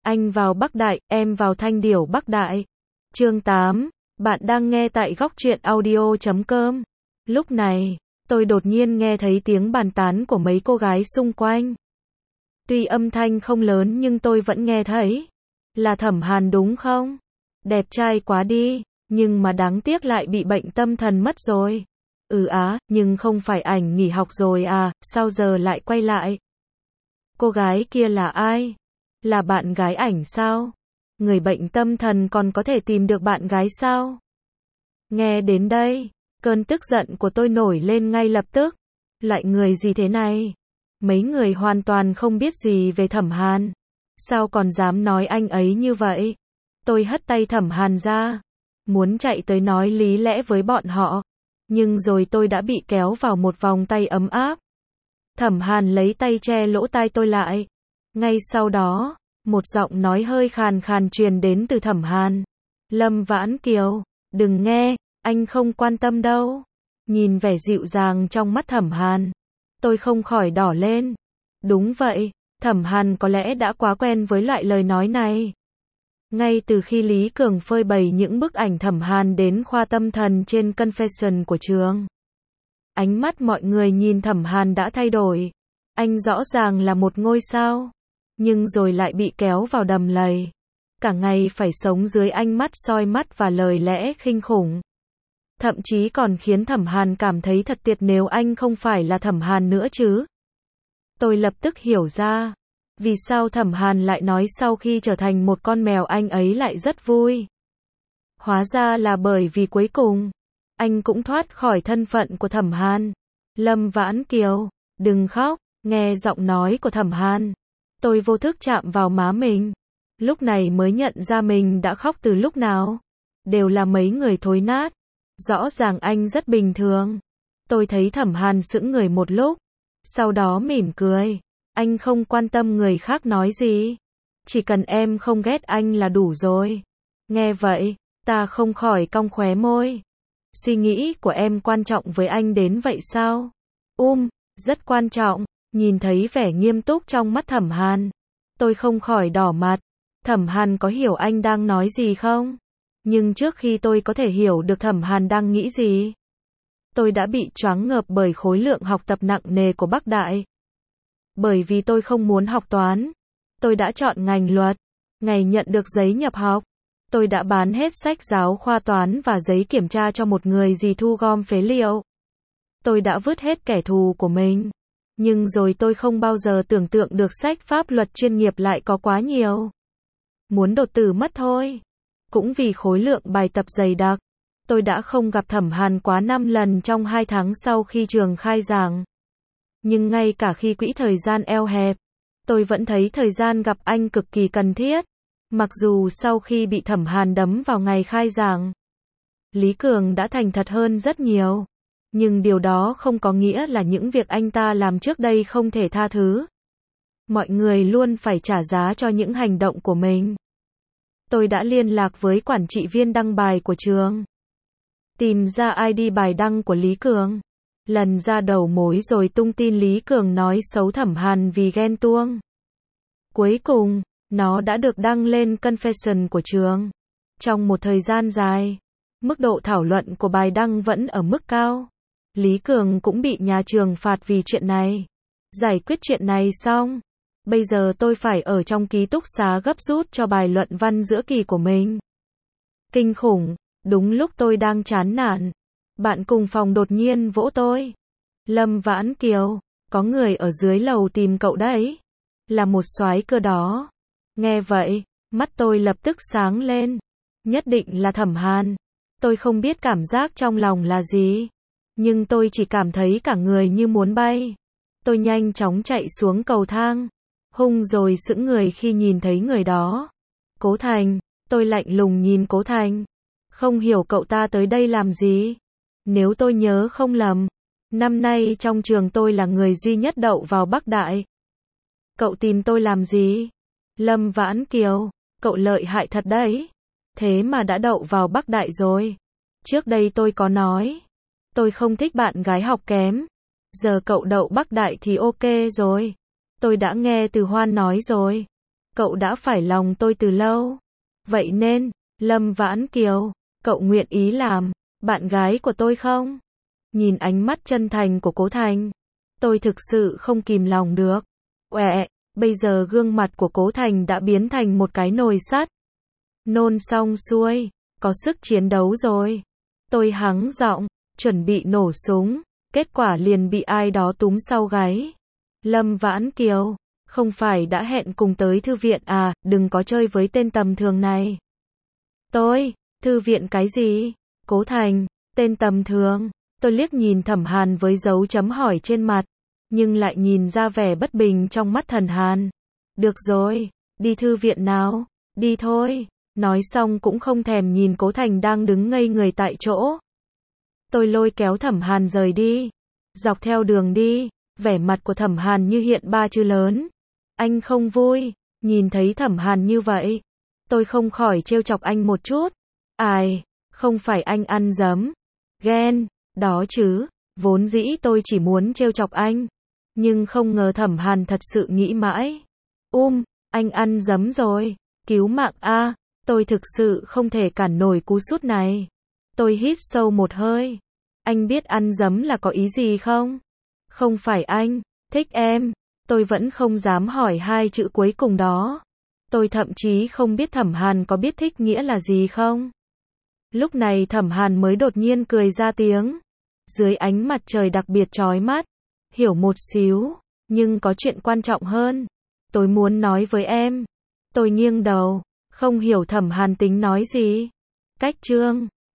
Anh vào Bắc Đại, em vào Thanh Điểu Bắc Đại. Chương 8. Bạn đang nghe tại góc truyện audio.com. Lúc này, tôi đột nhiên nghe thấy tiếng bàn tán của mấy cô gái xung quanh. Tuy âm thanh không lớn nhưng tôi vẫn nghe thấy. Là Thẩm Hàn đúng không? Đẹp trai quá đi, nhưng mà đáng tiếc lại bị bệnh tâm thần mất rồi. Nhưng không phải ảnh nghỉ học rồi à, sao giờ lại quay lại? Cô gái kia là ai? Là bạn gái ảnh sao? Người bệnh tâm thần còn có thể tìm được bạn gái sao? Nghe đến đây, cơn tức giận của tôi nổi lên ngay lập tức. Loại người gì thế này? Mấy người hoàn toàn không biết gì về Thẩm Hàn. Sao còn dám nói anh ấy như vậy? Tôi hất tay Thẩm Hàn ra, muốn chạy tới nói lý lẽ với bọn họ. Nhưng rồi tôi đã bị kéo vào một vòng tay ấm áp. Thẩm Hàn lấy tay che lỗ tai tôi lại. Ngay sau đó, một giọng nói hơi khàn khàn truyền đến từ Thẩm Hàn. Lâm Vãn Kiều, đừng nghe, anh không quan tâm đâu. Nhìn vẻ dịu dàng trong mắt Thẩm Hàn, tôi không khỏi đỏ lên. Đúng vậy, Thẩm Hàn có lẽ đã quá quen với loại lời nói này. Ngay từ khi Lý Cường phơi bày những bức ảnh Thẩm Hàn đến khoa tâm thần trên Confession của trường, ánh mắt mọi người nhìn Thẩm Hàn đã thay đổi. Anh rõ ràng là một ngôi sao, nhưng rồi lại bị kéo vào đầm lầy. Cả ngày phải sống dưới ánh mắt soi mắt và lời lẽ khinh khủng. Thậm chí còn khiến Thẩm Hàn cảm thấy thật tuyệt nếu anh không phải là Thẩm Hàn nữa chứ. Tôi lập tức hiểu ra, vì sao Thẩm Hàn lại nói sau khi trở thành một con mèo anh ấy lại rất vui. Hóa ra là bởi vì cuối cùng, anh cũng thoát khỏi thân phận của Thẩm Hàn. Lâm Vãn Kiều, đừng khóc, nghe giọng nói của Thẩm Hàn. Tôi vô thức chạm vào má mình. Lúc này mới nhận ra mình đã khóc từ lúc nào. Đều là mấy người thối nát. Rõ ràng anh rất bình thường. Tôi thấy Thẩm Hàn sững người một lúc. Sau đó mỉm cười. Anh không quan tâm người khác nói gì. Chỉ cần em không ghét anh là đủ rồi. Nghe vậy, ta không khỏi cong khóe môi. Suy nghĩ của em quan trọng với anh đến vậy sao? Rất quan trọng. Nhìn thấy vẻ nghiêm túc trong mắt Thẩm Hàn, tôi không khỏi đỏ mặt. Thẩm Hàn có hiểu anh đang nói gì không? Nhưng trước khi tôi có thể hiểu được Thẩm Hàn đang nghĩ gì, tôi đã bị choáng ngợp bởi khối lượng học tập nặng nề của Bắc Đại. Bởi vì tôi không muốn học toán, tôi đã chọn ngành luật. Ngày nhận được giấy nhập học, tôi đã bán hết sách giáo khoa toán và giấy kiểm tra cho một người dì thu gom phế liệu. Tôi đã vứt hết kẻ thù của mình. Nhưng rồi tôi không bao giờ tưởng tượng được sách pháp luật chuyên nghiệp lại có quá nhiều. Muốn đột tử mất thôi. Cũng vì khối lượng bài tập dày đặc, tôi đã không gặp Thẩm Hàn quá 5 lần trong 2 tháng sau khi trường khai giảng. Nhưng ngay cả khi quỹ thời gian eo hẹp, tôi vẫn thấy thời gian gặp anh cực kỳ cần thiết. Mặc dù sau khi bị Thẩm Hàn đấm vào ngày khai giảng, Lý Cường đã thành thật hơn rất nhiều. Nhưng điều đó không có nghĩa là những việc anh ta làm trước đây không thể tha thứ. Mọi người luôn phải trả giá cho những hành động của mình. Tôi đã liên lạc với quản trị viên đăng bài của trường. Tìm ra ID bài đăng của Lý Cường. Lần ra đầu mối rồi tung tin Lý Cường nói xấu Thẩm Hàn vì ghen tuông. Cuối cùng, nó đã được đăng lên Confession của trường. Trong một thời gian dài, mức độ thảo luận của bài đăng vẫn ở mức cao. Lý Cường cũng bị nhà trường phạt vì chuyện này. Giải quyết chuyện này xong, bây giờ tôi phải ở trong ký túc xá gấp rút cho bài luận văn giữa kỳ của mình. Kinh khủng, đúng lúc tôi đang chán nản, bạn cùng phòng đột nhiên vỗ tôi. Lâm Vãn Kiều, có người ở dưới lầu tìm cậu đấy. Là một soái cơ đó. Nghe vậy, mắt tôi lập tức sáng lên. Nhất định là Thẩm Hàn. Tôi không biết cảm giác trong lòng là gì. Nhưng tôi chỉ cảm thấy cả người như muốn bay. Tôi nhanh chóng chạy xuống cầu thang. Hung rồi sững người khi nhìn thấy người đó. Cố Thành, tôi lạnh lùng nhìn Cố Thành. Không hiểu cậu ta tới đây làm gì. Nếu tôi nhớ không lầm, năm nay trong trường tôi là người duy nhất đậu vào Bắc Đại. Cậu tìm tôi làm gì? Lâm Vãn Kiều, cậu lợi hại thật đấy. Thế mà đã đậu vào Bắc Đại rồi. Trước đây tôi có nói, tôi không thích bạn gái học kém. Giờ cậu đậu Bắc Đại thì ok rồi. Tôi đã nghe Từ Hoan nói rồi. cậu đã phải lòng tôi từ lâu. Vậy nên, Lâm Vãn Kiều, cậu nguyện ý làm bạn gái của tôi không? Nhìn ánh mắt chân thành của Cố Thành, tôi thực sự không kìm lòng được. Uệ, bây giờ gương mặt của Cố Thành đã biến thành một cái nồi sắt. Nôn xong xuôi, có sức chiến đấu rồi. Tôi hắng giọng, chuẩn bị nổ súng, kết quả liền bị ai đó túm sau gáy. Lâm Vãn Kiều, không phải đã hẹn cùng tới thư viện à, đừng có chơi với tên tầm thường này. Tôi, thư viện cái gì? Cố Thành, tên tầm thường. Tôi liếc nhìn Thẩm Hàn với dấu chấm hỏi trên mặt, nhưng lại nhìn ra vẻ bất bình trong mắt Thần Hàn. Được rồi, đi thư viện nào, đi thôi. Nói xong cũng không thèm nhìn Cố Thành đang đứng ngây người tại chỗ. Tôi lôi kéo Thẩm Hàn rời đi. Dọc theo đường đi, vẻ mặt của Thẩm Hàn như hiện ba chữ lớn. Anh không vui, nhìn thấy Thẩm Hàn như vậy. Tôi không khỏi trêu chọc anh một chút. Ai, không phải anh ăn dấm. Ghen, đó chứ, vốn dĩ tôi chỉ muốn trêu chọc anh. Nhưng không ngờ Thẩm Hàn thật sự nghĩ mãi. Anh ăn dấm rồi, cứu mạng a, tôi thực sự không thể cản nổi cú sút này. Tôi hít sâu một hơi. Anh biết ăn dấm là có ý gì không? Không phải anh thích em, tôi vẫn không dám hỏi hai chữ cuối cùng đó. Tôi thậm chí không biết Thẩm Hàn có biết thích nghĩa là gì không? Lúc này Thẩm Hàn mới đột nhiên cười ra tiếng. Dưới ánh mặt trời đặc biệt chói mắt. Hiểu một xíu, nhưng có chuyện quan trọng hơn. Tôi muốn nói với em. Tôi nghiêng đầu, không hiểu Thẩm Hàn tính nói gì. Cách chương